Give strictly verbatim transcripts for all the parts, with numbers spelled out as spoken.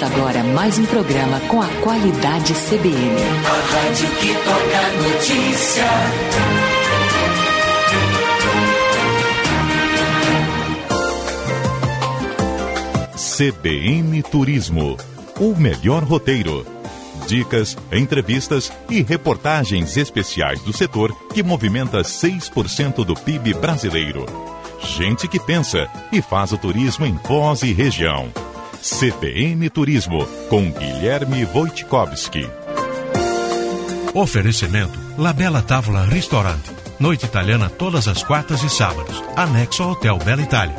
Começa agora mais um programa com a qualidade C B N. A rádio que toca notícia. C B N Turismo, o melhor roteiro. Dicas, entrevistas e reportagens especiais do setor que movimenta seis por cento do P I B brasileiro. Gente que pensa e faz o turismo em Foz e região. C B N Turismo, com Guilherme Wojtkowski. Oferecimento Labella Tavola Restaurante. Noite italiana todas as quartas e sábados. Anexo ao Hotel Bela Itália.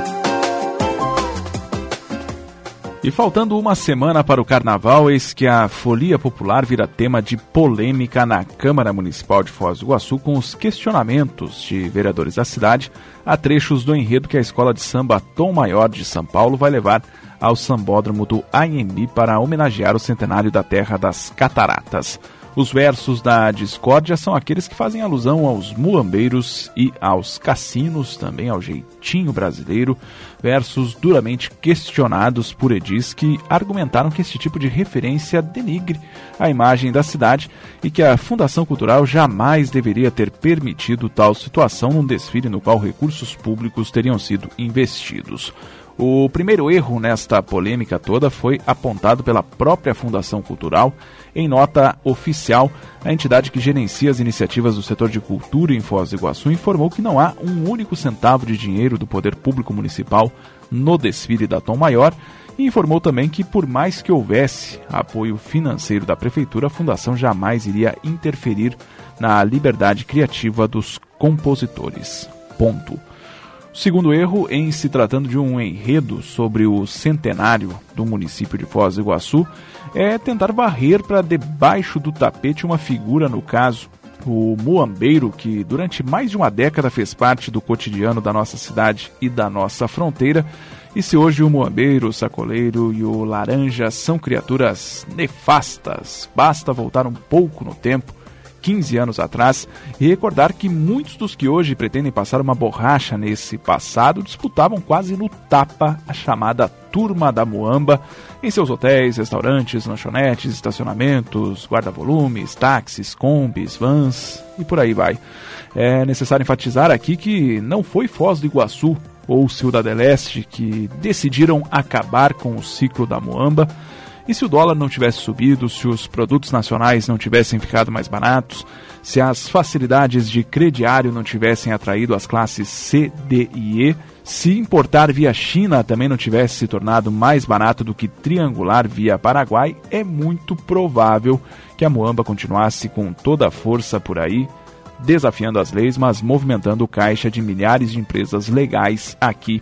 E faltando uma semana para o Carnaval, eis que a folia popular vira tema de polêmica na Câmara Municipal de Foz do Iguaçu com os questionamentos de vereadores da cidade a trechos do enredo que a Escola de Samba Tom Maior de São Paulo vai levar ao Sambódromo do A M B para homenagear o centenário da Terra das Cataratas. Os versos da discórdia são aqueles que fazem alusão aos muambeiros e aos cassinos, também ao jeitinho brasileiro, versos duramente questionados por edis que argumentaram que esse tipo de referência denigre a imagem da cidade e que a Fundação Cultural jamais deveria ter permitido tal situação num desfile no qual recursos públicos teriam sido investidos. O primeiro erro nesta polêmica toda foi apontado pela própria Fundação Cultural. Em nota oficial, a entidade que gerencia as iniciativas do setor de cultura em Foz do Iguaçu informou que não há um único centavo de dinheiro do poder público municipal no desfile da Tom Maior e informou também que, por mais que houvesse apoio financeiro da prefeitura, a fundação jamais iria interferir na liberdade criativa dos compositores. Ponto. Segundo erro, em se tratando de um enredo sobre o centenário do município de Foz do Iguaçu, é tentar varrer para debaixo do tapete uma figura, no caso, o muambeiro, que durante mais de uma década fez parte do cotidiano da nossa cidade e da nossa fronteira. E se hoje o muambeiro, o sacoleiro e o laranja são criaturas nefastas, basta voltar um pouco no tempo, quinze anos atrás, e recordar que muitos dos que hoje pretendem passar uma borracha nesse passado disputavam quase no tapa a chamada Turma da Muamba em seus hotéis, restaurantes, lanchonetes, estacionamentos, guarda-volumes, táxis, combis, vans e por aí vai. É necessário enfatizar aqui que não foi Foz do Iguaçu ou Ciudad del Este que decidiram acabar com o ciclo da Muamba. E se o dólar não tivesse subido, se os produtos nacionais não tivessem ficado mais baratos, se as facilidades de crediário não tivessem atraído as classes C, D e E, se importar via China também não tivesse se tornado mais barato do que triangular via Paraguai, é muito provável que a Muamba continuasse com toda a força por aí, desafiando as leis, mas movimentando o caixa de milhares de empresas legais aqui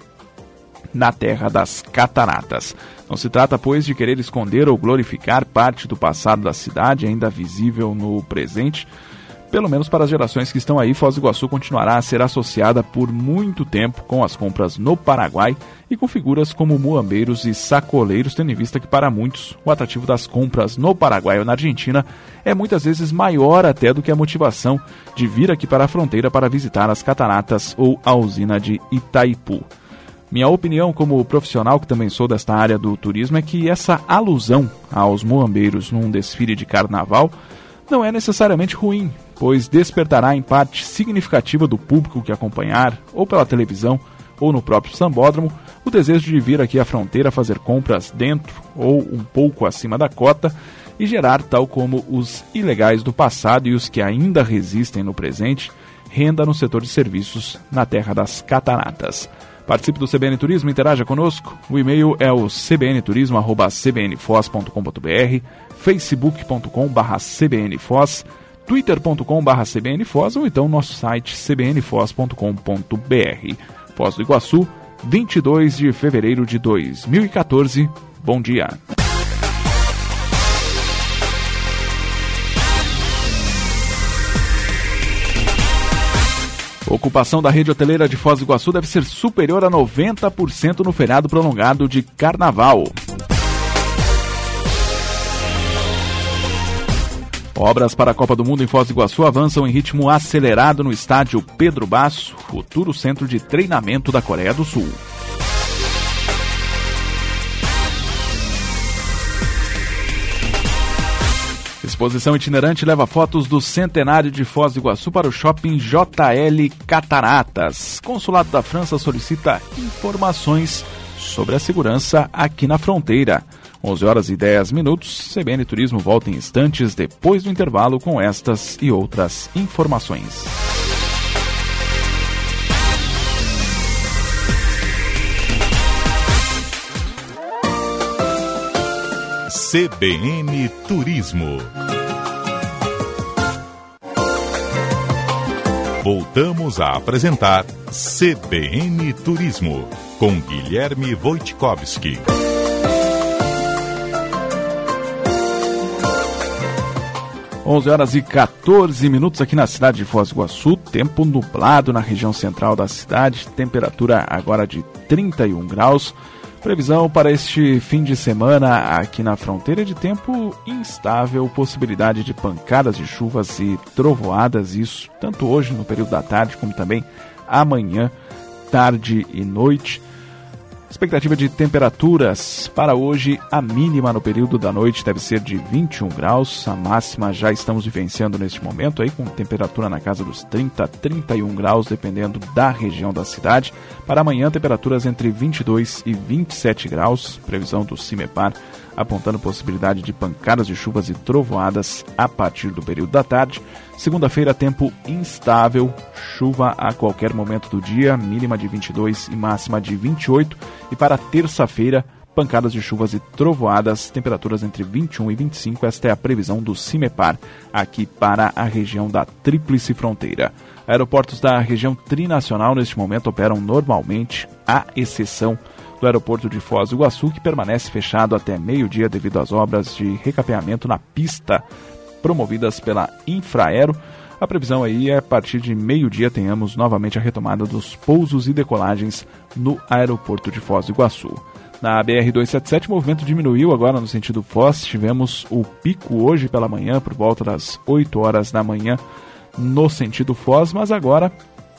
na Terra das Cataratas. Não se trata, pois, de querer esconder ou glorificar parte do passado da cidade, ainda visível no presente. Pelo menos para as gerações que estão aí, Foz do Iguaçu continuará a ser associada por muito tempo com as compras no Paraguai e com figuras como muambeiros e sacoleiros, tendo em vista que, para muitos, o atrativo das compras no Paraguai ou na Argentina é muitas vezes maior até do que a motivação de vir aqui para a fronteira para visitar as cataratas ou a usina de Itaipu. Minha opinião como profissional, que também sou desta área do turismo, é que essa alusão aos muambeiros num desfile de carnaval não é necessariamente ruim, pois despertará em parte significativa do público que acompanhar, ou pela televisão, ou no próprio sambódromo, o desejo de vir aqui à fronteira fazer compras dentro ou um pouco acima da cota e gerar, tal como os ilegais do passado e os que ainda resistem no presente, renda no setor de serviços na Terra das Cataratas. Participe do C B N Turismo, interaja conosco. O e-mail é o c b n turismo arroba c b n foz ponto com ponto b r, facebook ponto com barra c b n foz, twitter ponto com barra c b n foz ou então nosso site c b n foz ponto com ponto b r. Foz do Iguaçu, vinte e dois de fevereiro de dois mil e quatorze. Bom dia. A ocupação da rede hoteleira de Foz do Iguaçu deve ser superior a noventa por cento no feriado prolongado de Carnaval. Obras para a Copa do Mundo em Foz do Iguaçu avançam em ritmo acelerado no estádio Pedro Basso, futuro centro de treinamento da Coreia do Sul. Exposição itinerante leva fotos do centenário de Foz do Iguaçu para o shopping J L Cataratas. Consulado da França solicita informações sobre a segurança aqui na fronteira. onze horas e dez minutos, C B N Turismo volta em instantes depois do intervalo com estas e outras informações. C B N Turismo. Voltamos a apresentar C B N Turismo com Guilherme Wojtkowski. onze horas e quatorze minutos aqui na cidade de Foz do Iguaçu, tempo nublado na região central da cidade, temperatura agora de trinta e um graus. Previsão para este fim de semana aqui na fronteira de tempo instável, possibilidade de pancadas de chuvas e trovoadas, isso tanto hoje no período da tarde como também amanhã, tarde e noite. Expectativa de temperaturas para hoje, a mínima no período da noite deve ser de vinte e um graus, a máxima já estamos vivenciando neste momento, aí com temperatura na casa dos trinta, trinta e um graus, dependendo da região da cidade. Para amanhã, temperaturas entre vinte e dois e vinte e sete graus, previsão do CIMEPAR, apontando possibilidade de pancadas de chuvas e trovoadas a partir do período da tarde. Segunda-feira, tempo instável, chuva a qualquer momento do dia, mínima de vinte e dois e máxima de vinte e oito. E para terça-feira, pancadas de chuvas e trovoadas, temperaturas entre vinte e um e vinte e cinco. Esta é a previsão do CIMEPAR, aqui para a região da Tríplice Fronteira. Aeroportos da região trinacional neste momento operam normalmente, à exceção do aeroporto de Foz do Iguaçu, que permanece fechado até meio-dia devido às obras de recapeamento na pista promovidas pela Infraero. A previsão aí é a partir de meio-dia tenhamos novamente a retomada dos pousos e decolagens no aeroporto de Foz do Iguaçu. Na B R duzentos e setenta e sete o movimento diminuiu agora no sentido Foz, tivemos o pico hoje pela manhã, por volta das oito horas da manhã no sentido Foz, mas agora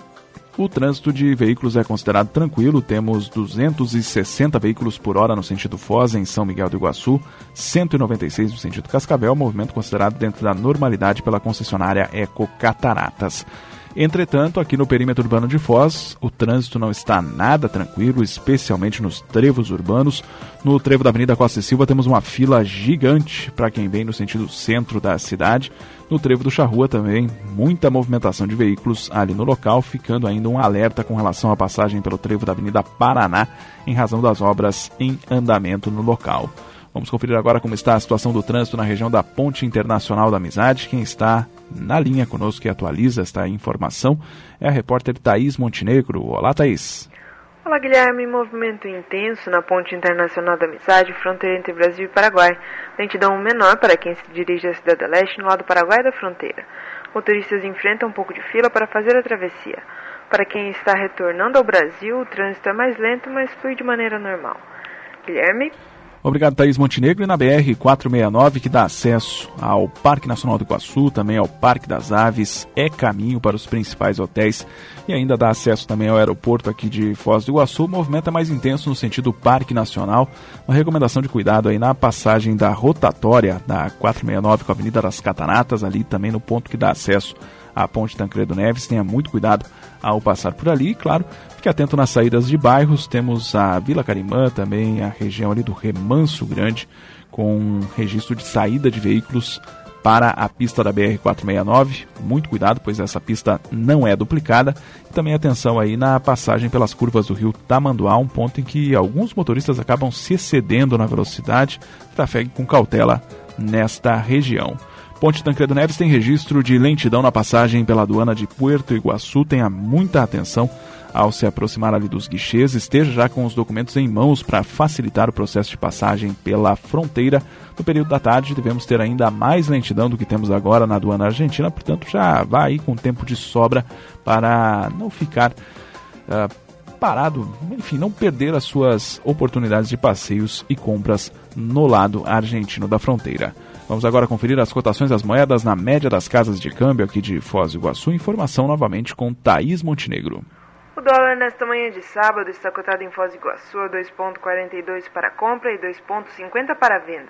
o trânsito de veículos é considerado tranquilo, temos duzentos e sessenta veículos por hora no sentido Foz em São Miguel do Iguaçu, cento e noventa e seis no sentido Cascavel, movimento considerado dentro da normalidade pela concessionária Eco Cataratas. Entretanto, aqui no perímetro urbano de Foz, o trânsito não está nada tranquilo, especialmente nos trevos urbanos. No trevo da Avenida Costa e Silva temos uma fila gigante para quem vem no sentido centro da cidade. No trevo do Charrua também, muita movimentação de veículos ali no local, ficando ainda um alerta com relação à passagem pelo trevo da Avenida Paraná, em razão das obras em andamento no local. Vamos conferir agora como está a situação do trânsito na região da Ponte Internacional da Amizade. Quem está na linha conosco e atualiza esta informação é a repórter Thaís Montenegro. Olá, Thaís. Olá, Guilherme. Movimento intenso na Ponte Internacional da Amizade, fronteira entre Brasil e Paraguai. Lentidão menor para quem se dirige à Cidade Leste, no lado paraguai da fronteira. Motoristas enfrentam um pouco de fila para fazer a travessia. Para quem está retornando ao Brasil, o trânsito é mais lento, mas flui de maneira normal. Guilherme? Obrigado, Thaís Montenegro. E na B R quatrocentos e sessenta e nove, que dá acesso ao Parque Nacional do Iguaçu, também ao Parque das Aves, é caminho para os principais hotéis e ainda dá acesso também ao aeroporto aqui de Foz do Iguaçu. O movimento é mais intenso no sentido Parque Nacional. Uma recomendação de cuidado aí na passagem da rotatória da quatrocentos e sessenta e nove com a Avenida das Cataratas, ali também no ponto que dá acesso à Ponte Tancredo Neves. Tenha muito cuidado ao passar por ali, e claro, fique atento nas saídas de bairros. Temos a Vila Carimã, também a região ali do Remanso Grande, com registro de saída de veículos para a pista da B R quatrocentos e sessenta e nove. Muito cuidado, pois essa pista não é duplicada. E também atenção aí na passagem pelas curvas do rio Tamanduá, um ponto em que alguns motoristas acabam se excedendo na velocidade. Trafegue com cautela nesta região. Ponte Tancredo Neves tem registro de lentidão na passagem pela aduana de Puerto Iguaçu. Tenha muita atenção ao se aproximar ali dos guichês. Esteja já com os documentos em mãos para facilitar o processo de passagem pela fronteira. No período da tarde devemos ter ainda mais lentidão do que temos agora na aduana argentina. Portanto, já vá aí com tempo de sobra para não ficar uh, parado, enfim, não perder as suas oportunidades de passeios e compras no lado argentino da fronteira. Vamos agora conferir as cotações das moedas na média das casas de câmbio aqui de Foz do Iguaçu. Informação novamente com Thaís Montenegro. O dólar nesta manhã de sábado está cotado em Foz do Iguaçu a dois vírgula quarenta e dois para compra e dois vírgula cinquenta para venda.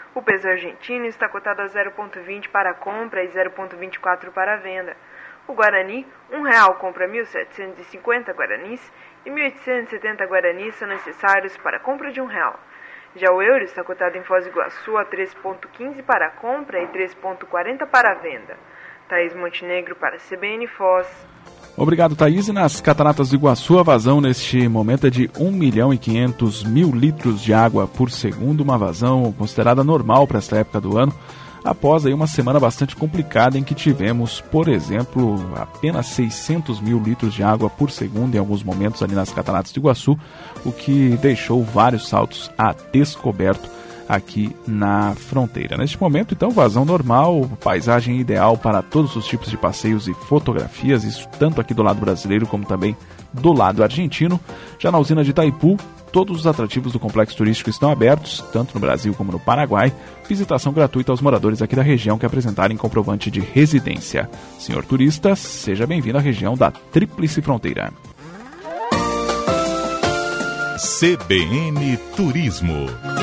O peso argentino está cotado a zero vírgula vinte para a compra e zero vírgula vinte e quatro para a venda. O Guarani, um real compra mil setecentos e cinquenta guaranis e mil oitocentos e setenta guaranis são necessários para a compra de um real. Já o euro está cotado em Foz do Iguaçu a três vírgula quinze para a compra e três vírgula quarenta para a venda. Thaís Montenegro para a C B N Foz. Obrigado, Thaís. E nas Cataratas do Iguaçu, a vazão neste momento é de um milhão e quinhentos mil litros de água por segundo, uma vazão considerada normal para esta época do ano, após aí uma semana bastante complicada em que tivemos, por exemplo, apenas seiscentos mil litros de água por segundo em alguns momentos ali nas Cataratas do Iguaçu, o que deixou vários saltos a descoberto aqui na fronteira. Neste momento, então, vazão normal, paisagem ideal para todos os tipos de passeios e fotografias, isso tanto aqui do lado brasileiro como também do lado argentino. Já na usina de Itaipu, todos os atrativos do complexo turístico estão abertos, tanto no Brasil como no Paraguai. Visitação gratuita aos moradores aqui da região que apresentarem comprovante de residência. Senhor turista, seja bem-vindo à região da Tríplice Fronteira. C B N Turismo.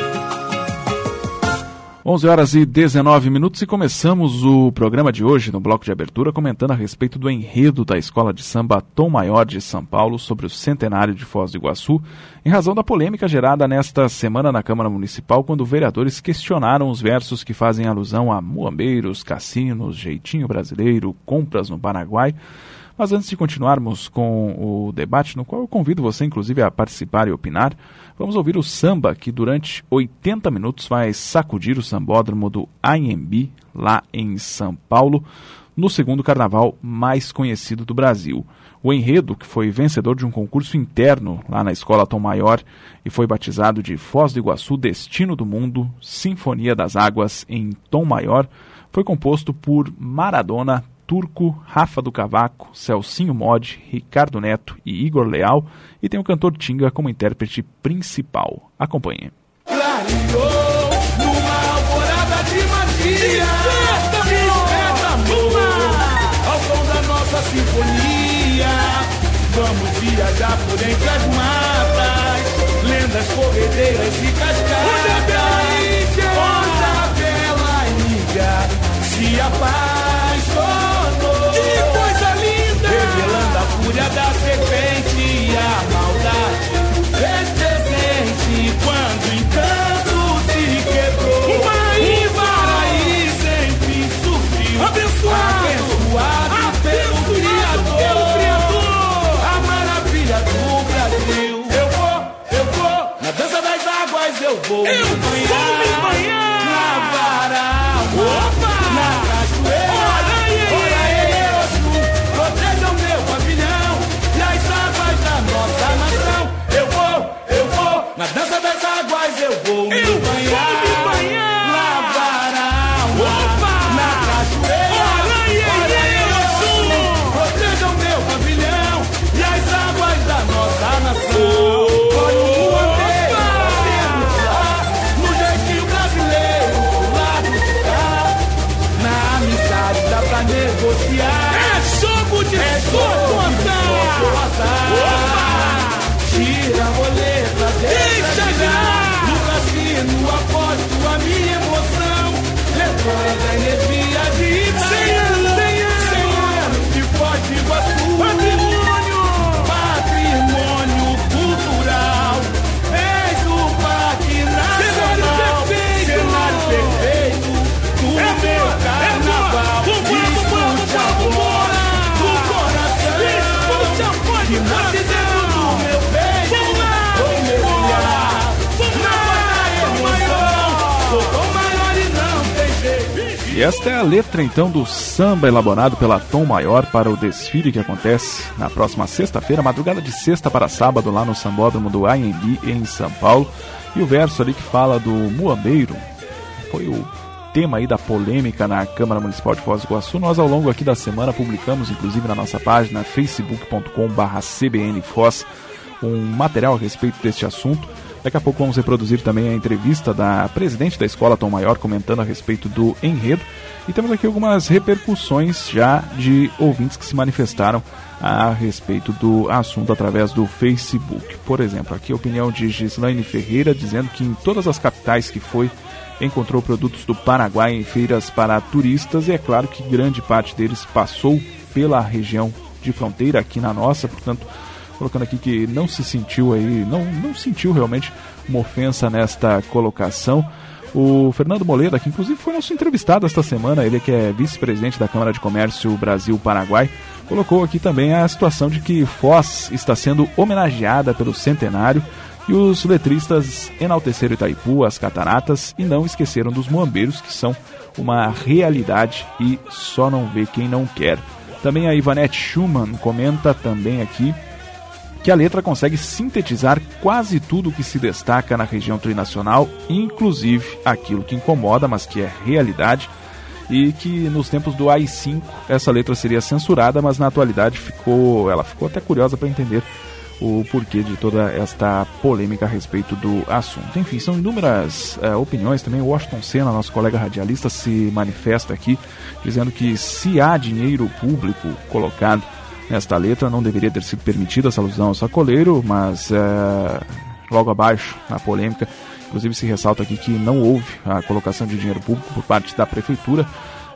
onze horas e dezenove minutos e começamos o programa de hoje no bloco de abertura comentando a respeito do enredo da Escola de Samba Tom Maior de São Paulo sobre o centenário de Foz do Iguaçu, em razão da polêmica gerada nesta semana na Câmara Municipal, quando vereadores questionaram os versos que fazem alusão a muambeiros, cassinos, jeitinho brasileiro, compras no Paraguai. Mas antes de continuarmos com o debate, no qual eu convido você, inclusive, a participar e opinar, vamos ouvir o samba que durante oitenta minutos vai sacudir o sambódromo do Anhembi, lá em São Paulo, no segundo carnaval mais conhecido do Brasil. O enredo, que foi vencedor de um concurso interno lá na Escola Tom Maior e foi batizado de Foz do Iguaçu, Destino do Mundo, Sinfonia das Águas em Tom Maior, foi composto por Maradona, Turco, Rafa do Cavaco, Celcinho Mod, Ricardo Neto e Igor Leal, e tem o cantor Tinga como intérprete principal. Acompanhe. Clareou numa alvorada de magia, desperta amor, ao som da nossa sinfonia. Vamos viajar por entre as matas, lendas corredeiras e cascadas, onde a bela ilha se apaixonou. Que coisa linda! Revelando a fúria da serpente e a maldade presente quando o encanto se quebrou. O paraíso, o paraíso enfim surgiu, abençoado, abençoado pelo Criador, pelo Criador, a maravilha do Brasil. Eu vou, eu vou, na dança das águas eu vou, eu me banhar, vou me banhar, na vara, opa, na cachoeira. Na dança das águas eu vou me eu banhar, vou me banhar, lavar a alma, na cachoeira, protejam meu pavilhão e as águas da nossa nação. Olha o muambeiro fazendo lá, no jeitinho brasileiro, do lado de cá, na amizade dá pra negociar. É jogo de é jogo azar. Tira a roleta, deixa girar. No cassino aposto a minha emoção, levando a energia de cem anos, cem anos, cem anos de Foz do Iguaçu. Patrimônio, patrimônio cultural. És o Parque Nacional, cenário perfeito, cenário perfeito do é meu carnaval. Escute a voz do coração, escute a voz que nasce dentro do meu peito. E esta é a letra, então, do samba elaborado pela Tom Maior para o desfile que acontece na próxima sexta-feira, madrugada de sexta para sábado, lá no sambódromo do Anhembi, em São Paulo. E o verso ali que fala do muambeiro foi o tema aí da polêmica na Câmara Municipal de Foz do Iguaçu. Nós, ao longo aqui da semana, publicamos, inclusive na nossa página, facebook ponto com barra C B N Foz, um material a respeito deste assunto. Daqui a pouco vamos reproduzir também a entrevista da presidente da Escola Tom Maior comentando a respeito do enredo. E temos aqui algumas repercussões já de ouvintes que se manifestaram a respeito do assunto através do Facebook. Por exemplo, aqui a opinião de Gislaine Ferreira dizendo que em todas as capitais que foi, encontrou produtos do Paraguai em feiras para turistas, e é claro que grande parte deles passou pela região de fronteira aqui na nossa, portanto, colocando aqui que não se sentiu aí, não, não sentiu realmente uma ofensa nesta colocação. O Fernando Moleda, que inclusive foi nosso entrevistado esta semana, ele que é vice-presidente da Câmara de Comércio Brasil-Paraguai, colocou aqui também a situação de que Foz está sendo homenageada pelo centenário e os letristas enalteceram Itaipu, as cataratas, e não esqueceram dos muambeiros, que são uma realidade e só não vê quem não quer. Também a Ivanete Schumann comenta também aqui que a letra consegue sintetizar quase tudo o que se destaca na região trinacional, inclusive aquilo que incomoda, mas que é realidade, e que nos tempos do A I cinco essa letra seria censurada, mas na atualidade ficou, ela ficou até curiosa para entender o porquê de toda esta polêmica a respeito do assunto. Enfim, são inúmeras uh, opiniões. Também o Washington Senna, nosso colega radialista, se manifesta aqui, dizendo que se há dinheiro público colocado nesta letra, não deveria ter sido permitida essa alusão ao sacoleiro, mas uh, logo abaixo, na polêmica, inclusive se ressalta aqui que não houve a colocação de dinheiro público por parte da prefeitura.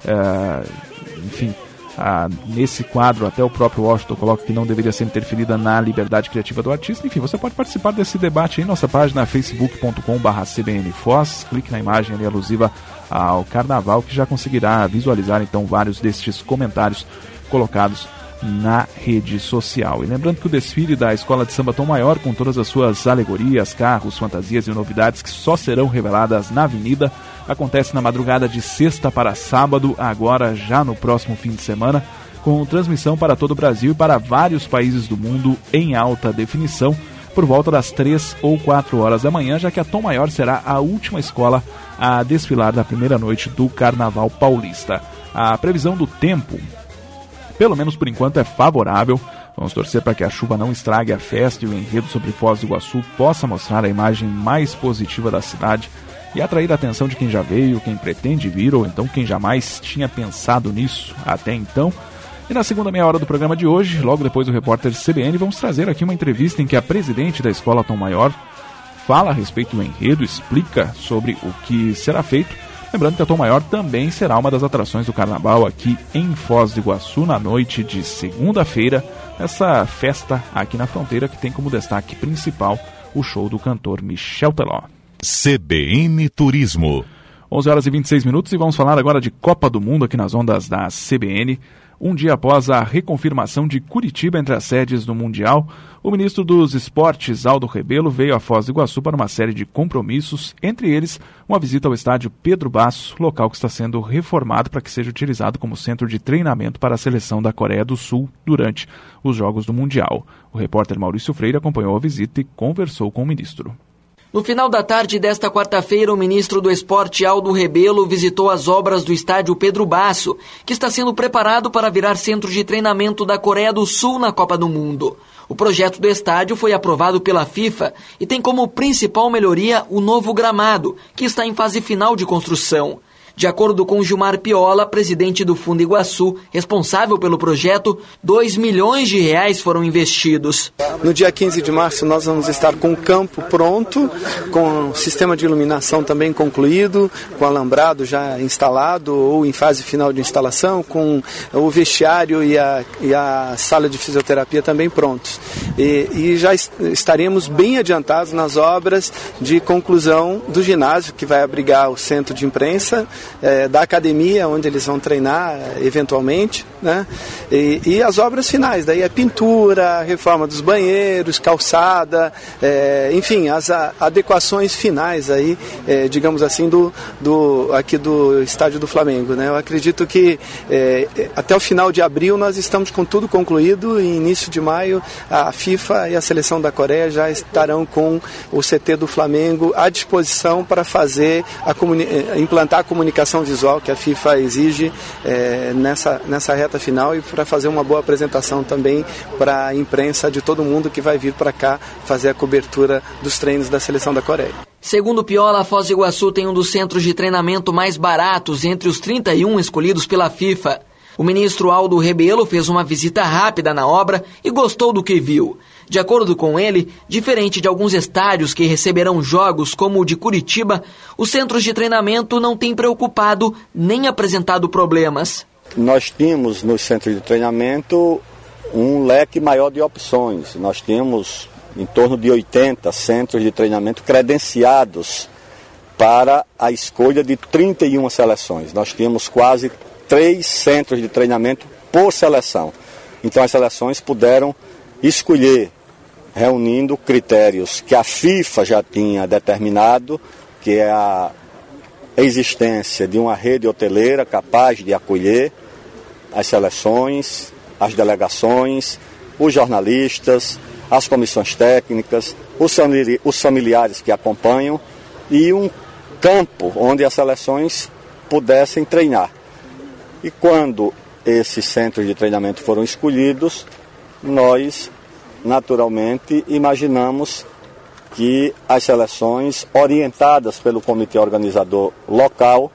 Uh, enfim, uh, nesse quadro até o próprio Washington coloca que não deveria ser interferida na liberdade criativa do artista. Enfim, você pode participar desse debate aí em nossa página facebook ponto com barra c b n foz, clique na imagem ali alusiva ao carnaval, que já conseguirá visualizar então vários destes comentários colocados na rede social. E lembrando que o desfile da Escola de Samba Tom Maior, com todas as suas alegorias, carros, fantasias e novidades que só serão reveladas na avenida, acontece na madrugada de sexta para sábado, agora já no próximo fim de semana, com transmissão para todo o Brasil e para vários países do mundo em alta definição, por volta das três ou quatro horas da manhã, já que a Tom Maior será a última escola a desfilar na primeira noite do Carnaval Paulista. A previsão do tempo, pelo menos por enquanto, é favorável. Vamos torcer para que a chuva não estrague a festa e o enredo sobre Foz do Iguaçu possa mostrar a imagem mais positiva da cidade e atrair a atenção de quem já veio, quem pretende vir ou então quem jamais tinha pensado nisso até então. E na segunda meia hora do programa de hoje, logo depois do repórter C B N, vamos trazer aqui uma entrevista em que a presidente da Escola Tom Maior fala a respeito do enredo, explica sobre o que será feito. Lembrando que a Tom Maior também será uma das atrações do Carnaval aqui em Foz do Iguaçu na noite de segunda-feira, essa festa aqui na fronteira que tem como destaque principal o show do cantor Michel Teló. C B N Turismo. onze horas e vinte e seis minutos e vamos falar agora de Copa do Mundo aqui nas ondas da C B N. Um dia após a reconfirmação de Curitiba entre as sedes do Mundial, o ministro dos Esportes, Aldo Rebelo, veio a Foz do Iguaçu para uma série de compromissos, entre eles uma visita ao estádio Pedro Basso, local que está sendo reformado para que seja utilizado como centro de treinamento para a seleção da Coreia do Sul durante os Jogos do Mundial. O repórter Maurício Freire acompanhou a visita e conversou com o ministro. No final da tarde desta quarta-feira, o ministro do Esporte, Aldo Rebelo, visitou as obras do estádio Pedro Basso, que está sendo preparado para virar centro de treinamento da Coreia do Sul na Copa do Mundo. O projeto do estádio foi aprovado pela FIFA e tem como principal melhoria o novo gramado, que está em fase final de construção. De acordo com Gilmar Piola, presidente do Fundo Iguaçu, responsável pelo projeto, dois milhões de reais foram investidos. No dia quinze de março nós vamos estar com o campo pronto, com o sistema de iluminação também concluído, com o alambrado já instalado ou em fase final de instalação, com o vestiário e a, e a sala de fisioterapia também prontos. E, e já estaremos bem adiantados nas obras de conclusão do ginásio, que vai abrigar o centro de imprensa, É, da academia, onde eles vão treinar eventualmente, né? E, e as obras finais, daí é pintura, reforma dos banheiros, calçada, é, enfim, as a, adequações finais aí, é, digamos assim, do, do, aqui do estádio do Flamengo, né? Eu acredito que é, até o final de abril nós estamos com tudo concluído e início de maio a FIFA e a seleção da Coreia já estarão com o C T do Flamengo à disposição para fazer a comuni- implantar a comunicação comunicação visual que a FIFA exige é, nessa, nessa reta final e para fazer uma boa apresentação também para a imprensa de todo mundo que vai vir para cá fazer a cobertura dos treinos da seleção da Coreia. Segundo Piola, Foz do Iguaçu tem um dos centros de treinamento mais baratos entre os trinta e um escolhidos pela FIFA. O ministro Aldo Rebelo fez uma visita rápida na obra e gostou do que viu. De acordo com ele, diferente de alguns estádios que receberão jogos como o de Curitiba, os centros de treinamento não têm preocupado nem apresentado problemas. Nós tínhamos nos centros de treinamento um leque maior de opções. Nós temos em torno de oitenta centros de treinamento credenciados para a escolha de trinta e uma seleções. Nós temos quase três centros de treinamento por seleção. Então as seleções puderam escolher, reunindo critérios que a FIFA já tinha determinado, que é a existência de uma rede hoteleira capaz de acolher as seleções, as delegações, os jornalistas, as comissões técnicas, os familiares que acompanham e um campo onde as seleções pudessem treinar. E quando esses centros de treinamento foram escolhidos, nós, naturalmente, imaginamos que as seleções, orientadas pelo comitê organizador local,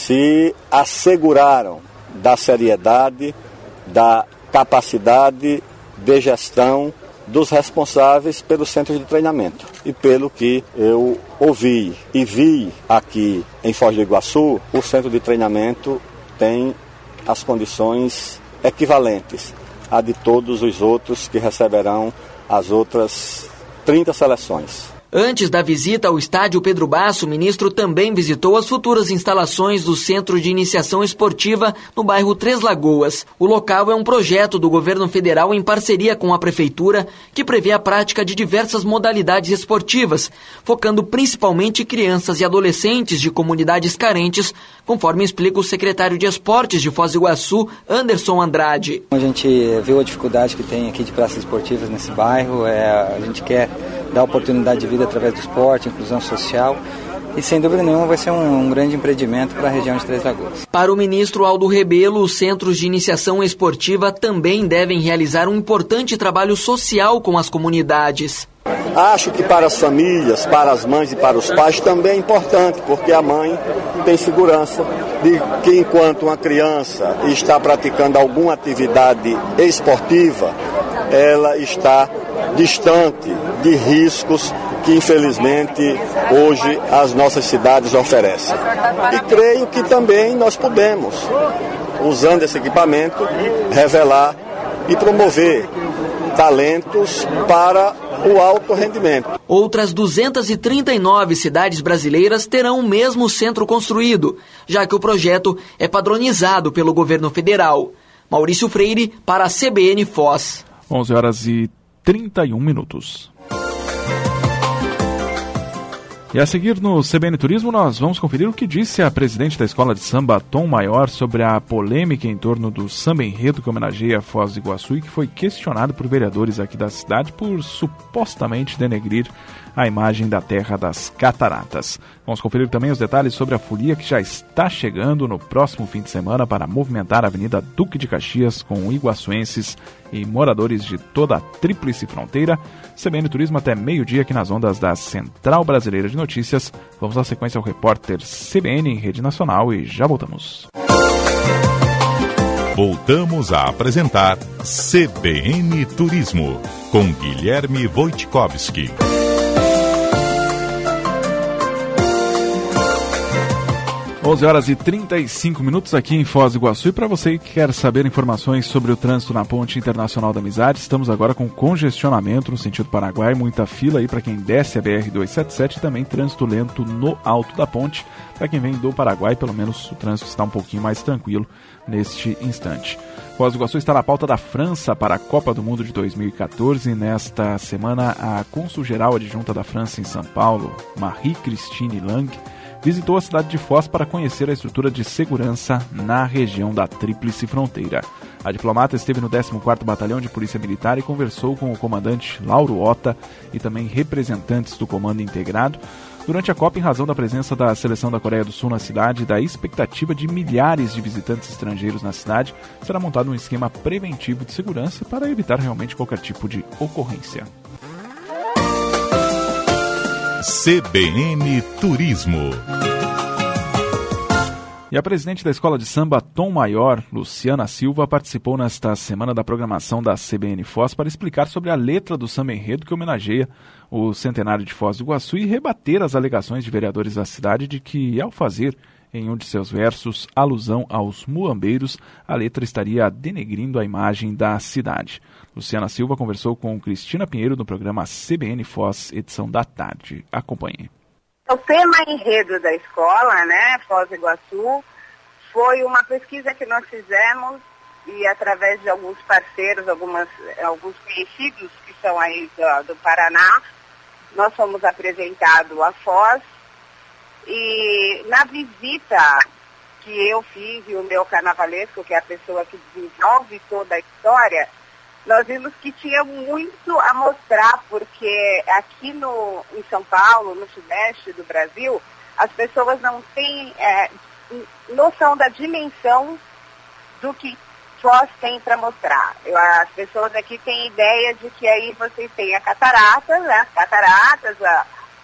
se asseguraram da seriedade, da capacidade de gestão dos responsáveis pelos centros de treinamento. E pelo que eu ouvi e vi aqui em Foz do Iguaçu, o centro de treinamento tem as condições equivalentes a de todos os outros que receberão as outras trinta seleções. Antes da visita ao estádio Pedro Basso, o ministro também visitou as futuras instalações do Centro de Iniciação Esportiva no bairro Três Lagoas. O local é um projeto do governo federal em parceria com a prefeitura que prevê a prática de diversas modalidades esportivas, focando principalmente crianças e adolescentes de comunidades carentes, conforme explica o secretário de Esportes de Foz do Iguaçu, Anderson Andrade. A gente viu a dificuldade que tem aqui de praças esportivas nesse bairro, é, a gente quer dar oportunidade de vida através do esporte, inclusão social, e sem dúvida nenhuma vai ser um, um grande empreendimento para a região de Três Lagoas. Para o ministro Aldo Rebelo, os centros de iniciação esportiva também devem realizar um importante trabalho social com as comunidades. Acho que para as famílias, para as mães e para os pais também é importante, porque a mãe tem segurança de que enquanto uma criança está praticando alguma atividade esportiva, ela está distante de riscos que infelizmente hoje as nossas cidades oferecem. E creio que também nós podemos, usando esse equipamento, revelar e promover talentos para o alto rendimento. Outras duzentas e trinta e nove cidades brasileiras terão o mesmo centro construído, já que o projeto é padronizado pelo governo federal. Maurício Freire, para a C B N Foz. onze horas e trinta e um minutos. E a seguir no C B N Turismo nós vamos conferir o que disse a presidente da Escola de Samba Tom Maior sobre a polêmica em torno do samba enredo que homenageia Foz do Iguaçu e que foi questionado por vereadores aqui da cidade por supostamente denegrir a imagem da Terra das Cataratas. Vamos conferir também os detalhes sobre a folia que já está chegando no próximo fim de semana para movimentar a Avenida Duque de Caxias com iguaçuenses e moradores de toda a tríplice fronteira. C B N Turismo até meio-dia aqui nas ondas da Central Brasileira de Notícias. Vamos à sequência ao repórter C B N em rede nacional e já voltamos. Voltamos a apresentar C B N Turismo com Guilherme Wojtkowski. onze horas e trinta e cinco minutos aqui em Foz do Iguaçu. E para você que quer saber informações sobre o trânsito na Ponte Internacional da Amizade, estamos agora com congestionamento no sentido Paraguai, muita fila aí para quem desce a B R duzentos e setenta e sete e também trânsito lento no alto da ponte. Para quem vem do Paraguai, pelo menos o trânsito está um pouquinho mais tranquilo neste instante. Foz do Iguaçu está na pauta da França para a Copa do Mundo de dois mil e catorze. Nesta semana, a cônsul-geral adjunta da França em São Paulo, Marie-Christine Lang, visitou a cidade de Foz para conhecer a estrutura de segurança na região da Tríplice Fronteira. A diplomata esteve no décimo quarto Batalhão de Polícia Militar e conversou com o comandante Lauro Ota e também representantes do Comando Integrado. durante a Copa em razão da presença da seleção da Coreia do Sul na cidade e da expectativa de milhares de visitantes estrangeiros na cidade. Será montado um esquema preventivo de segurança para evitar realmente qualquer tipo de ocorrência. C B N Turismo. E a presidente da Escola de Samba Tom Maior, Luciana Silva, participou nesta semana da programação da C B N Foz para explicar sobre a letra do samba enredo que homenageia o centenário de Foz do Iguaçu e rebater as alegações de vereadores da cidade de que, ao fazer em um de seus versos alusão aos muambeiros, a letra estaria denegrindo a imagem da cidade. Luciana Silva conversou com Cristina Pinheiro no programa C B N Foz, edição da tarde. Acompanhe. O tema enredo da escola, né, Foz do Iguaçu, foi uma pesquisa que nós fizemos e através de alguns parceiros, algumas, alguns conhecidos que são aí do, do Paraná, nós fomos apresentados a Foz e na visita que eu fiz e o meu carnavalesco, que é a pessoa que desenvolve toda a história, nós vimos que tinha muito a mostrar, porque aqui no, em São Paulo, no sudeste do Brasil, as pessoas não têm é, noção da dimensão do que Foz tem para mostrar. Eu, as pessoas aqui têm ideia de que aí vocês têm a cataratas, né, as cataratas, a,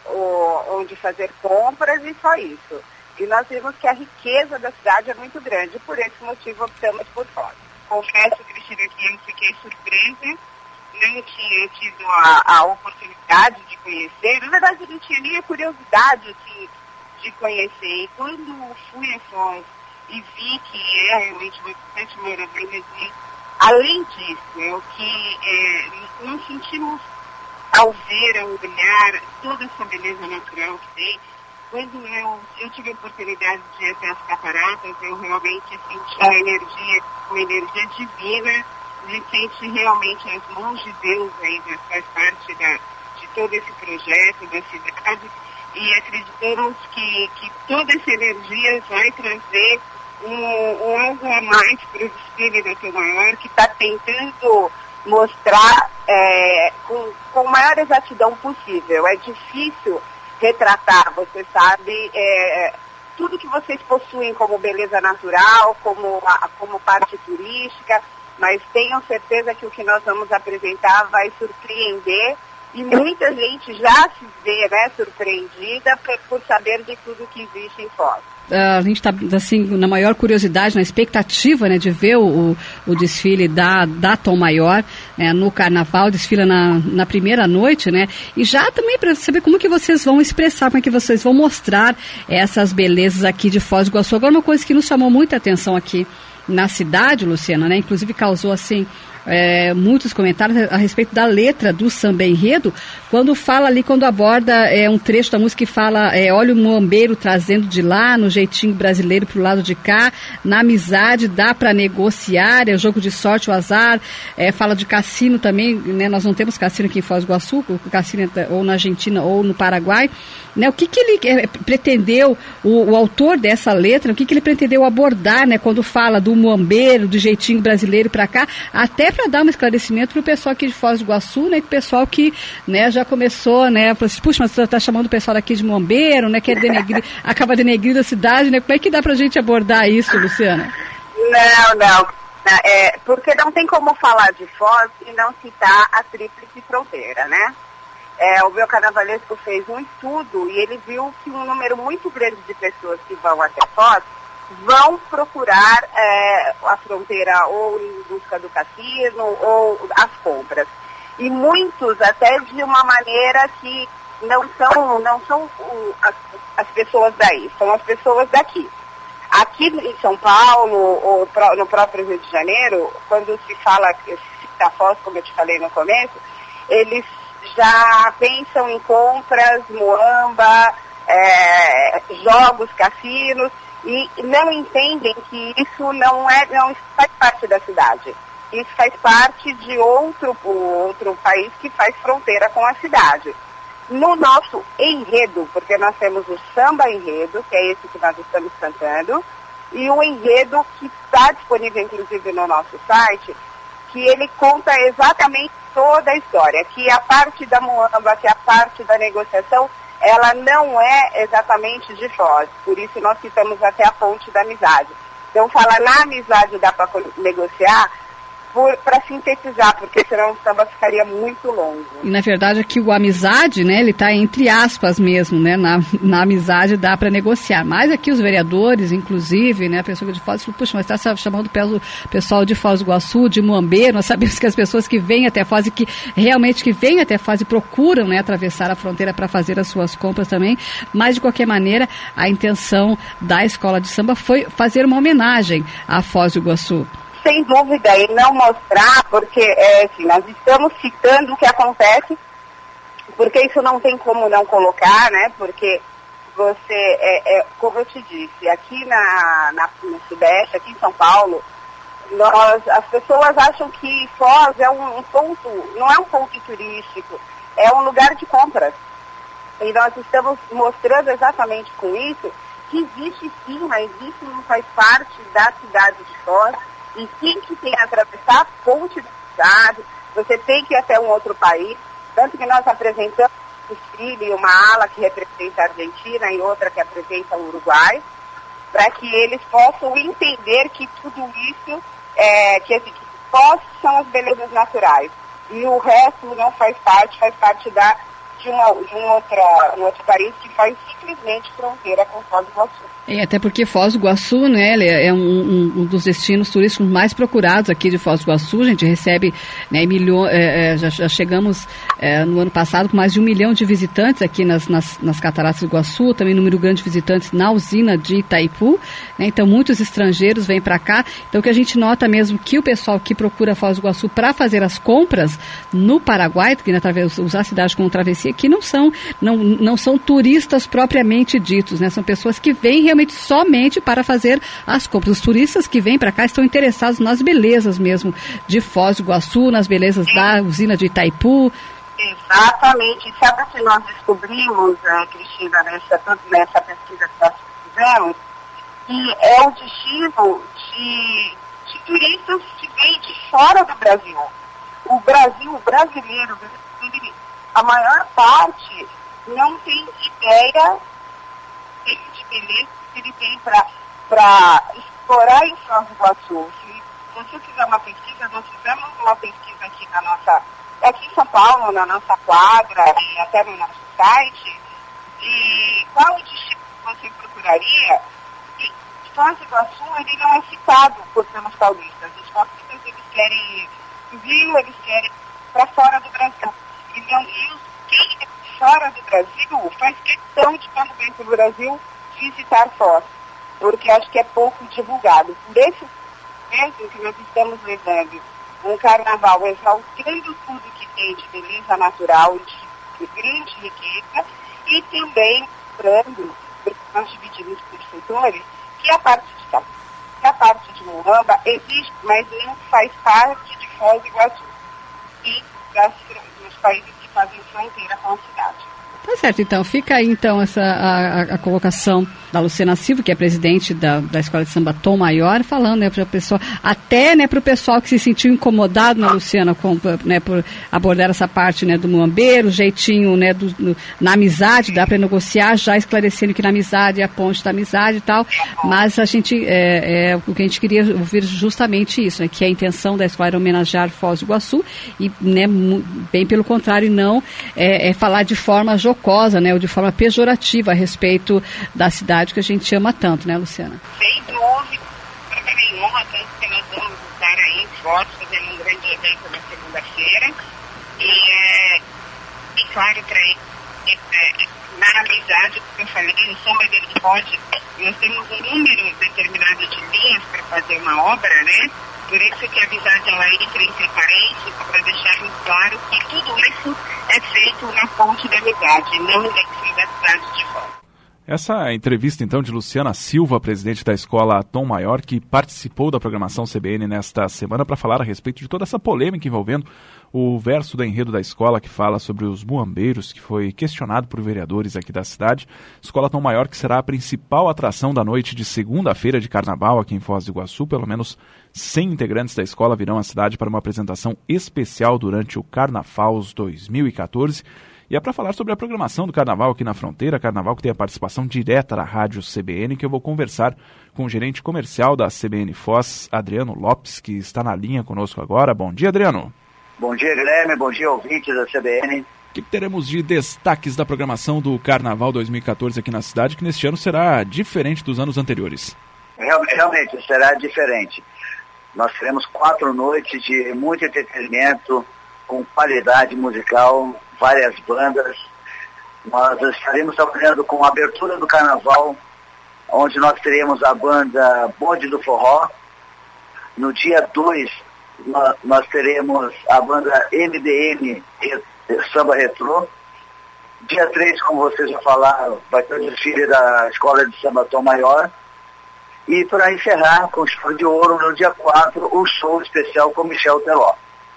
o, onde fazer compras e só isso. E nós vimos que a riqueza da cidade é muito grande, por esse motivo optamos por Foz. Confesso, Cristina, que eu fiquei surpresa, não tinha tido a, a oportunidade de conhecer, na verdade eu não tinha nem a curiosidade assim, de conhecer. E quando fui a Foz e vi que é realmente uma cidade maravilhosa, além disso, é o que é, nós sentimos ao ver, ao olhar toda essa beleza natural que tem. Quando eu, eu tive a oportunidade de ir até as cataratas, eu realmente senti uma energia, uma energia divina, a gente sente realmente as mãos de Deus aí, né, faz parte da, de todo esse projeto da cidade, e acreditamos que, que toda essa energia vai trazer um, um algo a mais para o desfile da Tom Maior, que está tentando mostrar é, com, com a maior exatidão possível. É difícil retratar, você sabe, é, tudo que vocês possuem como beleza natural, como, a, como parte turística, mas tenham certeza que o que nós vamos apresentar vai surpreender e muita gente já se vê, né, surpreendida por, por saber de tudo que existe em Foz. A gente está assim, na maior curiosidade, na expectativa, né, de ver o, o desfile da, da Tom Maior, né, no Carnaval, desfila na, na primeira noite, né, e já também para saber como que vocês vão expressar, como é que vocês vão mostrar essas belezas aqui de Foz do Iguaçu. Agora, uma coisa que nos chamou muita atenção aqui na cidade, Luciana, né, inclusive causou assim É, muitos comentários a respeito da letra do samba enredo, quando fala ali, quando aborda é, um trecho da música que fala, é, olha o muambeiro trazendo de lá, no jeitinho brasileiro pro lado de cá, na amizade dá para negociar, é o jogo de sorte, o azar, é, fala de cassino também, né, nós não temos cassino aqui em Foz do Iguaçu, o cassino é ou na Argentina ou no Paraguai, né, o que que ele é, pretendeu, o, o autor dessa letra, o que que ele pretendeu abordar, né, quando fala do muambeiro, do jeitinho brasileiro para cá, até para dar um esclarecimento para o pessoal aqui de Foz do Iguaçu, né, o pessoal que, né, já começou, né, falou assim, puxa, mas você está chamando o pessoal daqui de muambeiro, né, que é denegrir, acaba denegrindo a cidade, né, como é que dá para a gente abordar isso, Luciana? Não, não, é, porque não tem como falar de Foz e não citar a tríplice fronteira, né? É, o meu carnavalesco fez um estudo e ele viu que um número muito grande de pessoas que vão até Foz vão procurar é, a fronteira ou em busca do cassino ou as compras. E muitos até de uma maneira que não são, não são o, as, as pessoas daí, são as pessoas daqui. Aqui em São Paulo ou pro, no próprio Rio de Janeiro, quando se fala da Foz, como eu te falei no começo, eles já pensam em compras, muamba, é, jogos, cassinos, e não entendem que isso não, é, não faz parte da cidade. Isso faz parte de outro, outro país que faz fronteira com a cidade. No nosso enredo, porque nós temos o samba enredo, que é esse que nós estamos cantando, e o enredo que está disponível inclusive no nosso site, que ele conta exatamente toda a história, que a parte da muamba, que a parte da negociação ela não é exatamente de Foz, por isso nós citamos até a ponte da amizade. Então, falar na amizade dá para negociar, para sintetizar, porque senão o samba ficaria muito longo. E na verdade aqui o amizade, né, ele está entre aspas mesmo, né, na, na amizade dá para negociar, mas aqui os vereadores, inclusive, né, a pessoa de Foz falou, puxa, mas está chamando o pessoal de Foz do Iguaçu, de Muambeiro, nós sabemos que as pessoas que vêm até Foz e que realmente que vêm até Foz e procuram, né, atravessar a fronteira para fazer as suas compras também, mas de qualquer maneira a intenção da escola de samba foi fazer uma homenagem a Foz do Iguaçu. Sem dúvida, e não mostrar, porque é, assim, nós estamos citando o que acontece, porque isso não tem como não colocar, né? Porque você, é, é, como eu te disse, aqui na, na, no Sudeste, aqui em São Paulo, nós, as pessoas acham que Foz é um, um ponto, não é um ponto turístico, é um lugar de compras. E nós estamos mostrando exatamente com isso que existe sim, mas isso não faz parte da cidade de Foz. E sim que tem que atravessar a ponte da cidade, você tem que ir até um outro país, tanto que nós apresentamos o Chile, uma ala que representa a Argentina e outra que apresenta o Uruguai, para que eles possam entender que tudo isso, é, que, que Foz são as belezas naturais, e o resto não faz parte, faz parte da, de, uma, de um, outra, um outro país que faz simplesmente fronteira com Foz do Iguaçu. É, até porque Foz do Iguaçu, né, ele é um, um, um dos destinos turísticos mais procurados aqui de Foz do Iguaçu. A gente recebe, né, milho, é, é, já, já chegamos é, no ano passado com mais de um milhão de visitantes aqui nas, nas, nas Cataratas do Iguaçu, também número grande de visitantes na usina de Itaipu, né, então muitos estrangeiros vêm para cá. Então o que a gente nota mesmo que o pessoal que procura Foz do Iguaçu para fazer as compras no Paraguai, que através usar a cidade como travessia, que não são, não, não são turistas propriamente ditos, né, são pessoas que vêm realmente somente para fazer as compras. Os turistas que vêm para cá estão interessados nas belezas mesmo de Foz do Iguaçu, nas belezas da usina de Itaipu. Exatamente. Sabe o que nós descobrimos, eh, Cristina, nessa, nessa pesquisa que nós fizemos? Que é o destino de, de turistas que vêm de fora do Brasil. O Brasil, o brasileiro, a maior parte não tem ideia de beleza que ele tem para explorar em Foz do Iguaçu. Se você fizer uma pesquisa, nós fizemos uma pesquisa aqui na nossa, aqui em São Paulo, na nossa quadra e até no nosso site, de qual o destino que você procuraria. E Foz do Iguaçu, ele não é citado por pelos paulistas. Os paulistas, eles querem Rio, eles querem para fora do Brasil. E, não, e os, quem é fora do Brasil faz questão de, quando vem para o Brasil, visitar Foz, porque acho que é pouco divulgado. Por esse mesmo que nós estamos levando um carnaval exaltando tudo que tem de beleza natural, de, de grande riqueza, e também mostrando, porque nós dividimos por setores, que a parte de Itaipu, que a parte de Muamba existe, mas não faz parte de Foz do Iguaçu e das, dos países que fazem fronteira com a cidade. Tá certo, então fica aí então essa, a, a colocação da Luciana Silva, que é presidente da, da Escola de Samba Tom Maior, falando, né, para o pessoal, até, né, para o pessoal que se sentiu incomodado, né, Luciana, com, né, por abordar essa parte, né, do muambeiro, o jeitinho, né, do, do, na amizade, dá para negociar, já esclarecendo que na amizade é a ponte da amizade e tal, mas a gente, é, é, o que a gente queria ouvir justamente isso, né, que a intenção da escola era homenagear Foz do Iguaçu e, né, bem pelo contrário, não é, é falar de forma jocosa, né, ou de forma pejorativa a respeito da cidade que a gente ama tanto, né, Luciana? Sem dúvida, problema nenhuma, tanto que nós vamos estar aí em Foz, fazendo um grande evento na segunda-feira, e, é, e claro, para é, na amizade, como eu falei, no samba dele pode, nós temos um número determinado de linhas para fazer uma obra, né? Por isso que a amizade ela entra entre parênteses, para deixarmos claro que tudo isso é feito na ponte da amizade, não dentro da cidade de Foz. Essa entrevista, então, de Luciana Silva, presidente da Escola Tom Maior, que participou da programação C B N nesta semana para falar a respeito de toda essa polêmica envolvendo o verso do enredo da escola que fala sobre os muambeiros, que foi questionado por vereadores aqui da cidade. Escola Tom Maior, que será a principal atração da noite de segunda-feira de carnaval aqui em Foz do Iguaçu. Pelo menos cem integrantes da escola virão à cidade para uma apresentação especial durante o Carnaval dois mil e quatorze. E é para falar sobre a programação do Carnaval aqui na Fronteira, Carnaval que tem a participação direta da Rádio C B N, que eu vou conversar com o gerente comercial da C B N Foz, Adriano Lopes, que está na linha conosco agora. Bom dia, Adriano. Bom dia, Guilherme. Bom dia, ouvintes da C B N. O que teremos de destaques da programação do Carnaval dois mil e quatorze aqui na cidade, que neste ano será diferente dos anos anteriores? Real, realmente, será diferente. Nós teremos quatro noites de muito entretenimento, com qualidade musical, várias bandas. Nós estaremos trabalhando com a abertura do Carnaval, onde nós teremos a banda Bonde do Forró. No dia dois, nós, nós teremos a banda M D M Samba Retrô. Dia três, como vocês já falaram, vai ter o desfile da Escola de Samba Tom Maior. E para encerrar com o Chave de Ouro, no dia quatro, o show especial com Michel Teló.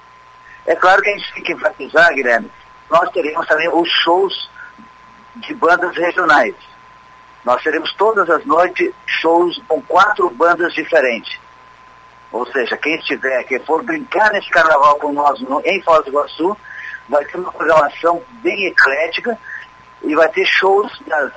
É claro que a gente tem que enfatizar, Guilherme, nós teremos também os shows de bandas regionais. Nós teremos todas as noites shows com quatro bandas diferentes. Ou seja, quem estiver, quem for brincar nesse carnaval com nós no, em Foz do Iguaçu, vai ter uma programação bem eclética e vai ter shows das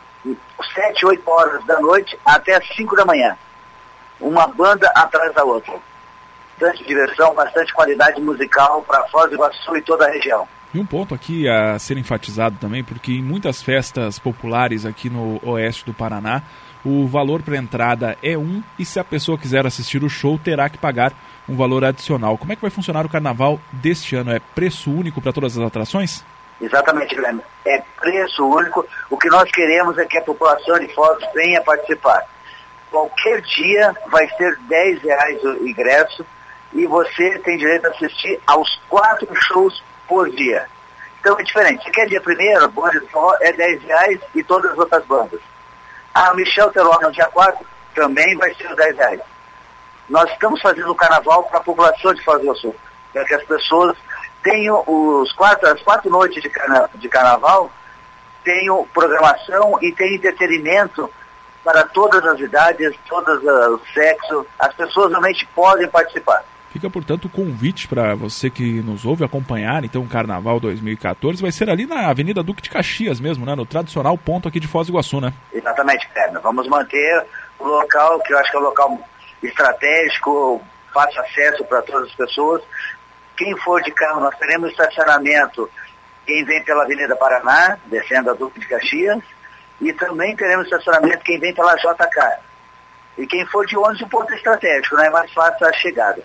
sete, oito horas da noite até as cinco da manhã. Uma banda atrás da outra. Bastante diversão, bastante qualidade musical para Foz do Iguaçu e toda a região. E um ponto aqui a ser enfatizado também, porque em muitas festas populares aqui no oeste do Paraná, o valor para entrada é um, e se a pessoa quiser assistir o show, terá que pagar um valor adicional. Como é que vai funcionar o carnaval deste ano? É preço único para todas as atrações? Exatamente, Guilherme. É preço único. O que nós queremos é que a população de Foz venha participar. Qualquer dia vai ser dez reais o ingresso e você tem direito a assistir aos quatro shows por dia. Então é diferente. Se quer dia primeiro, Bonde do Forró é dez reais e todas as outras bandas. A Michel Teló no dia quatro também vai ser dez reais. Nós estamos fazendo o carnaval para a população de Foz do Iguaçu, para que as pessoas tenham os quatro, as quatro noites de, carna, de carnaval, tenham programação e tenham entretenimento para todas as idades, todos os sexos. As pessoas realmente podem participar. Fica, portanto, o convite para você que nos ouve acompanhar, então, o Carnaval dois mil e quatorze. Vai ser ali na Avenida Duque de Caxias mesmo, né? No tradicional ponto aqui de Foz do Iguaçu, né? Exatamente, Pedro. Vamos manter o local, que eu acho que é um local estratégico, fácil acesso para todas as pessoas. Quem for de carro, nós teremos estacionamento. Quem vem pela Avenida Paraná, descendo a Duque de Caxias. E também teremos estacionamento quem vem pela J K. E quem for de ônibus, o ponto estratégico, né? É mais fácil a chegada.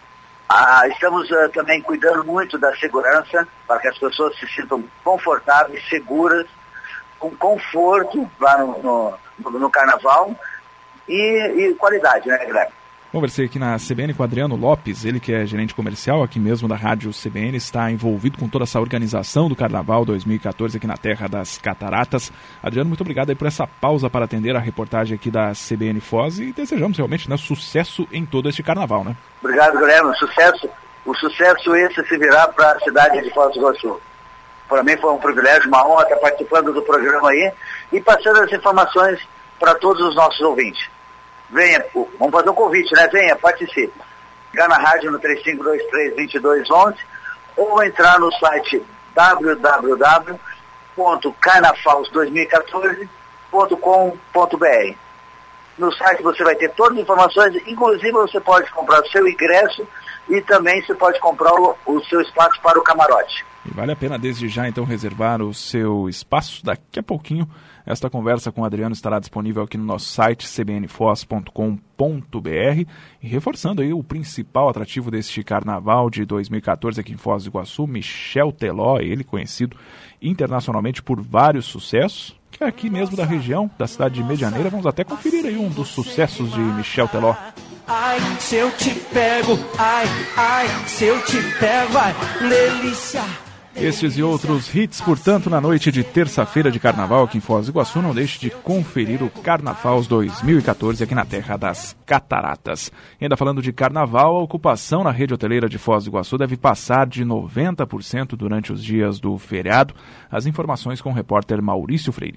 Ah, estamos uh, também cuidando muito da segurança, para que as pessoas se sintam confortáveis, seguras, com conforto lá no, no, no carnaval e, e qualidade, né, Guilherme? Conversei aqui na C B N com o Adriano Lopes, ele que é gerente comercial aqui mesmo da Rádio C B N, está envolvido com toda essa organização do Carnaval dois mil e quatorze aqui na Terra das Cataratas. Adriano, muito obrigado aí por essa pausa para atender a reportagem aqui da C B N Foz e desejamos realmente, né, sucesso em todo este Carnaval, né? Obrigado, Guilherme. Sucesso, o sucesso esse se virá para a cidade de Foz do Iguaçu. Para mim foi um privilégio, uma honra estar participando do programa aí e passando as informações para todos os nossos ouvintes. Venha, vamos fazer um convite, né? Venha, participe. Ligar na rádio no três cinco dois três, dois dois um um ou entrar no site w w w ponto carnafals dois mil e quatorze ponto com ponto b r. No site você vai ter todas as informações, inclusive você pode comprar o seu ingresso e também você pode comprar o, o seu espaço para o camarote. E vale a pena desde já então reservar o seu espaço. Daqui a pouquinho esta conversa com o Adriano estará disponível aqui no nosso site c b n foz ponto com ponto b r e reforçando aí o principal atrativo deste carnaval de dois mil e quatorze aqui em Foz do Iguaçu, Michel Teló, ele conhecido internacionalmente por vários sucessos, que é aqui mesmo da região, da cidade de Medianeira. Vamos até conferir aí um dos sucessos de Michel Teló. Ai, se eu te pego, ai, ai, se eu te pego, ai, delícia. Estes e outros hits, portanto, na noite de terça-feira de Carnaval aqui em Foz do Iguaçu. Não deixe de conferir o Carnaval dois mil e quatorze aqui na Terra das Cataratas. E ainda falando de Carnaval, a ocupação na rede hoteleira de Foz do Iguaçu deve passar de noventa por cento durante os dias do feriado. As informações com o repórter Maurício Freire.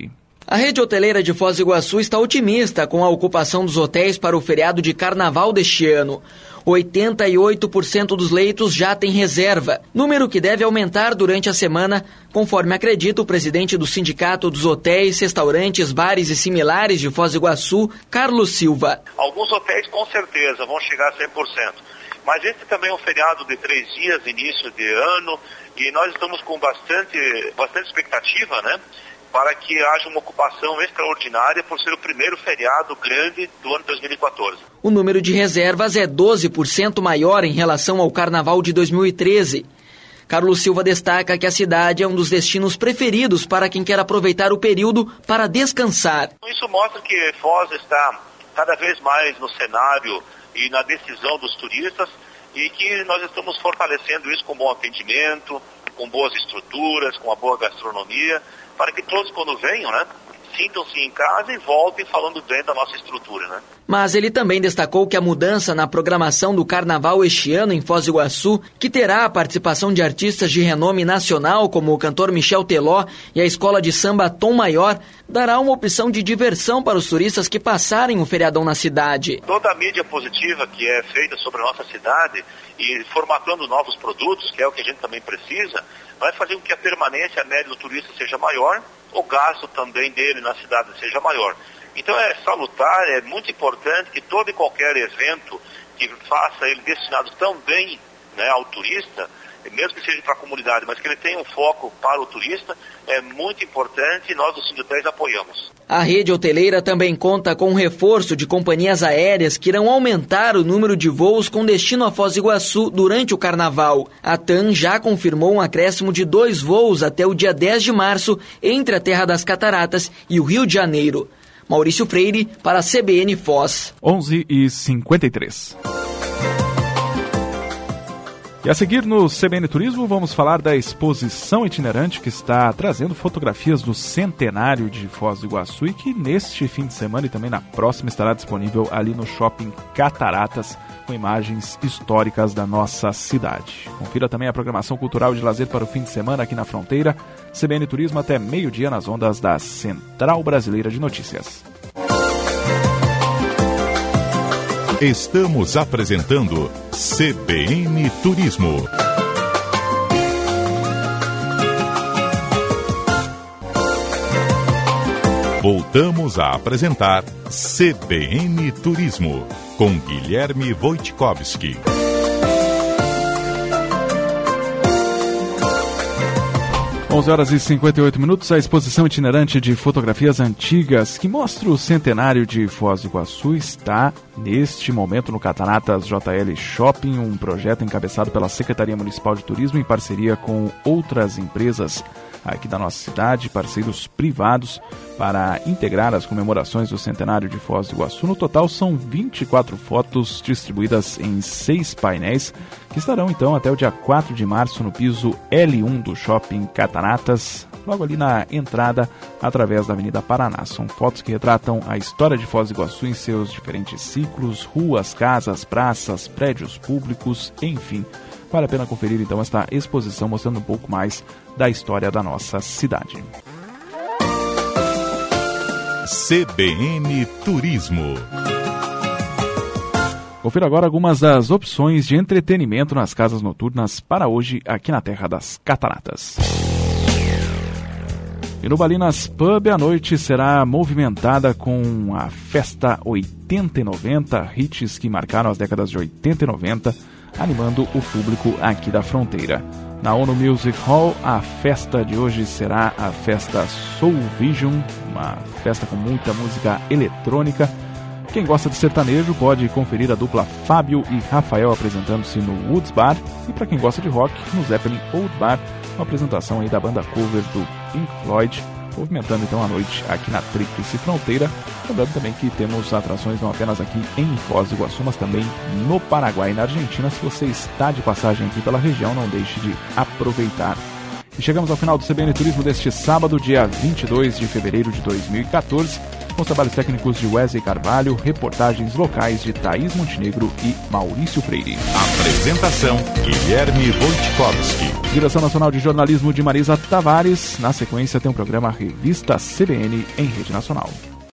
A rede hoteleira de Foz do Iguaçu está otimista com a ocupação dos hotéis para o feriado de carnaval deste ano. oitenta e oito por cento dos leitos já têm reserva, número que deve aumentar durante a semana, conforme acredita o presidente do Sindicato dos Hotéis, Restaurantes, Bares e Similares de Foz do Iguaçu, Carlos Silva. Alguns hotéis com certeza vão chegar a cem por cento, mas esse também é um feriado de três dias, início de ano, e nós estamos com bastante, bastante expectativa, né? Para que haja uma ocupação extraordinária por ser o primeiro feriado grande do ano dois mil e quatorze. O número de reservas é doze por cento maior em relação ao carnaval de dois mil e treze. Carlos Silva destaca que a cidade é um dos destinos preferidos para quem quer aproveitar o período para descansar. Isso mostra que Foz está cada vez mais no cenário e na decisão dos turistas e que nós estamos fortalecendo isso com bom atendimento, com boas estruturas, com uma boa gastronomia, para que todos, quando venham, né, sintam-se em casa e voltem falando bem da nossa estrutura, né? Mas ele também destacou que a mudança na programação do carnaval este ano em Foz do Iguaçu, que terá a participação de artistas de renome nacional, como o cantor Michel Teló e a escola de samba Tom Maior, dará uma opção de diversão para os turistas que passarem o feriadão na cidade. Toda a mídia positiva que é feita sobre a nossa cidade e formatando novos produtos, que é o que a gente também precisa, vai fazer com que a permanência média do turista seja maior, o gasto também dele na cidade seja maior. Então é salutar, é muito importante que todo e qualquer evento que faça ele destinado também, né, ao turista, mesmo que seja para a comunidade, mas que ele tenha um foco para o turista, é muito importante e nós do Sindicato apoiamos. A rede hoteleira também conta com um reforço de companhias aéreas que irão aumentar o número de voos com destino a Foz do Iguaçu durante o carnaval. A TAM já confirmou um acréscimo de dois voos até o dia dez de março entre a Terra das Cataratas e o Rio de Janeiro. Maurício Freire, para a C B N Foz. onze e cinquenta e três. E a seguir no C B N Turismo vamos falar da exposição itinerante que está trazendo fotografias do centenário de Foz do Iguaçu e que neste fim de semana e também na próxima estará disponível ali no Shopping Cataratas com imagens históricas da nossa cidade. Confira também a programação cultural de lazer para o fim de semana aqui na Fronteira. C B N Turismo até meio-dia nas ondas da Central Brasileira de Notícias. Estamos apresentando C B N Turismo. Voltamos a apresentar C B N Turismo com Guilherme Wojtkowski. onze horas e cinquenta e oito minutos, a exposição itinerante de fotografias antigas que mostra o centenário de Foz do Iguaçu está, neste momento, no Cataratas J L Shopping, um projeto encabeçado pela Secretaria Municipal de Turismo em parceria com outras empresas aqui da nossa cidade, parceiros privados, para integrar as comemorações do centenário de Foz do Iguaçu. No total, são vinte e quatro fotos distribuídas em seis painéis, que estarão então até o dia quatro de março no piso L um do Shopping Cataratas, logo ali na entrada, através da Avenida Paraná. São fotos que retratam a história de Foz do Iguaçu em seus diferentes ciclos, ruas, casas, praças, prédios públicos, enfim. Vale a pena conferir então esta exposição mostrando um pouco mais da história da nossa cidade. C B N Turismo. Confira agora algumas das opções de entretenimento nas casas noturnas para hoje aqui na Terra das Cataratas. E no Balinas Pub a noite será movimentada com a Festa oitenta e noventa, hits que marcaram as décadas de oitenta e noventa, animando o público aqui da Fronteira. Na ONU Music Hall, a festa de hoje será a festa Soul Vision, uma festa com muita música eletrônica. Quem gosta de sertanejo pode conferir a dupla Fábio e Rafael apresentando-se no Woods Bar, e para quem gosta de rock, no Zeppelin Old Bar, uma apresentação aí da banda cover do Pink Floyd, movimentando então a noite aqui na Tríplice Fronteira. Lembrando também que temos atrações não apenas aqui em Foz do Iguaçu, mas também no Paraguai e na Argentina. Se você está de passagem aqui pela região, não deixe de aproveitar. E chegamos ao final do C B N Turismo deste sábado, dia vinte e dois de fevereiro de dois mil e quatorze. com os trabalhos técnicos de Wesley Carvalho, reportagens locais de Thaís Montenegro e Maurício Freire. Apresentação, Guilherme Wojtkowski. Direção Nacional de Jornalismo de Marisa Tavares. Na sequência tem o programa Revista C B N em Rede Nacional.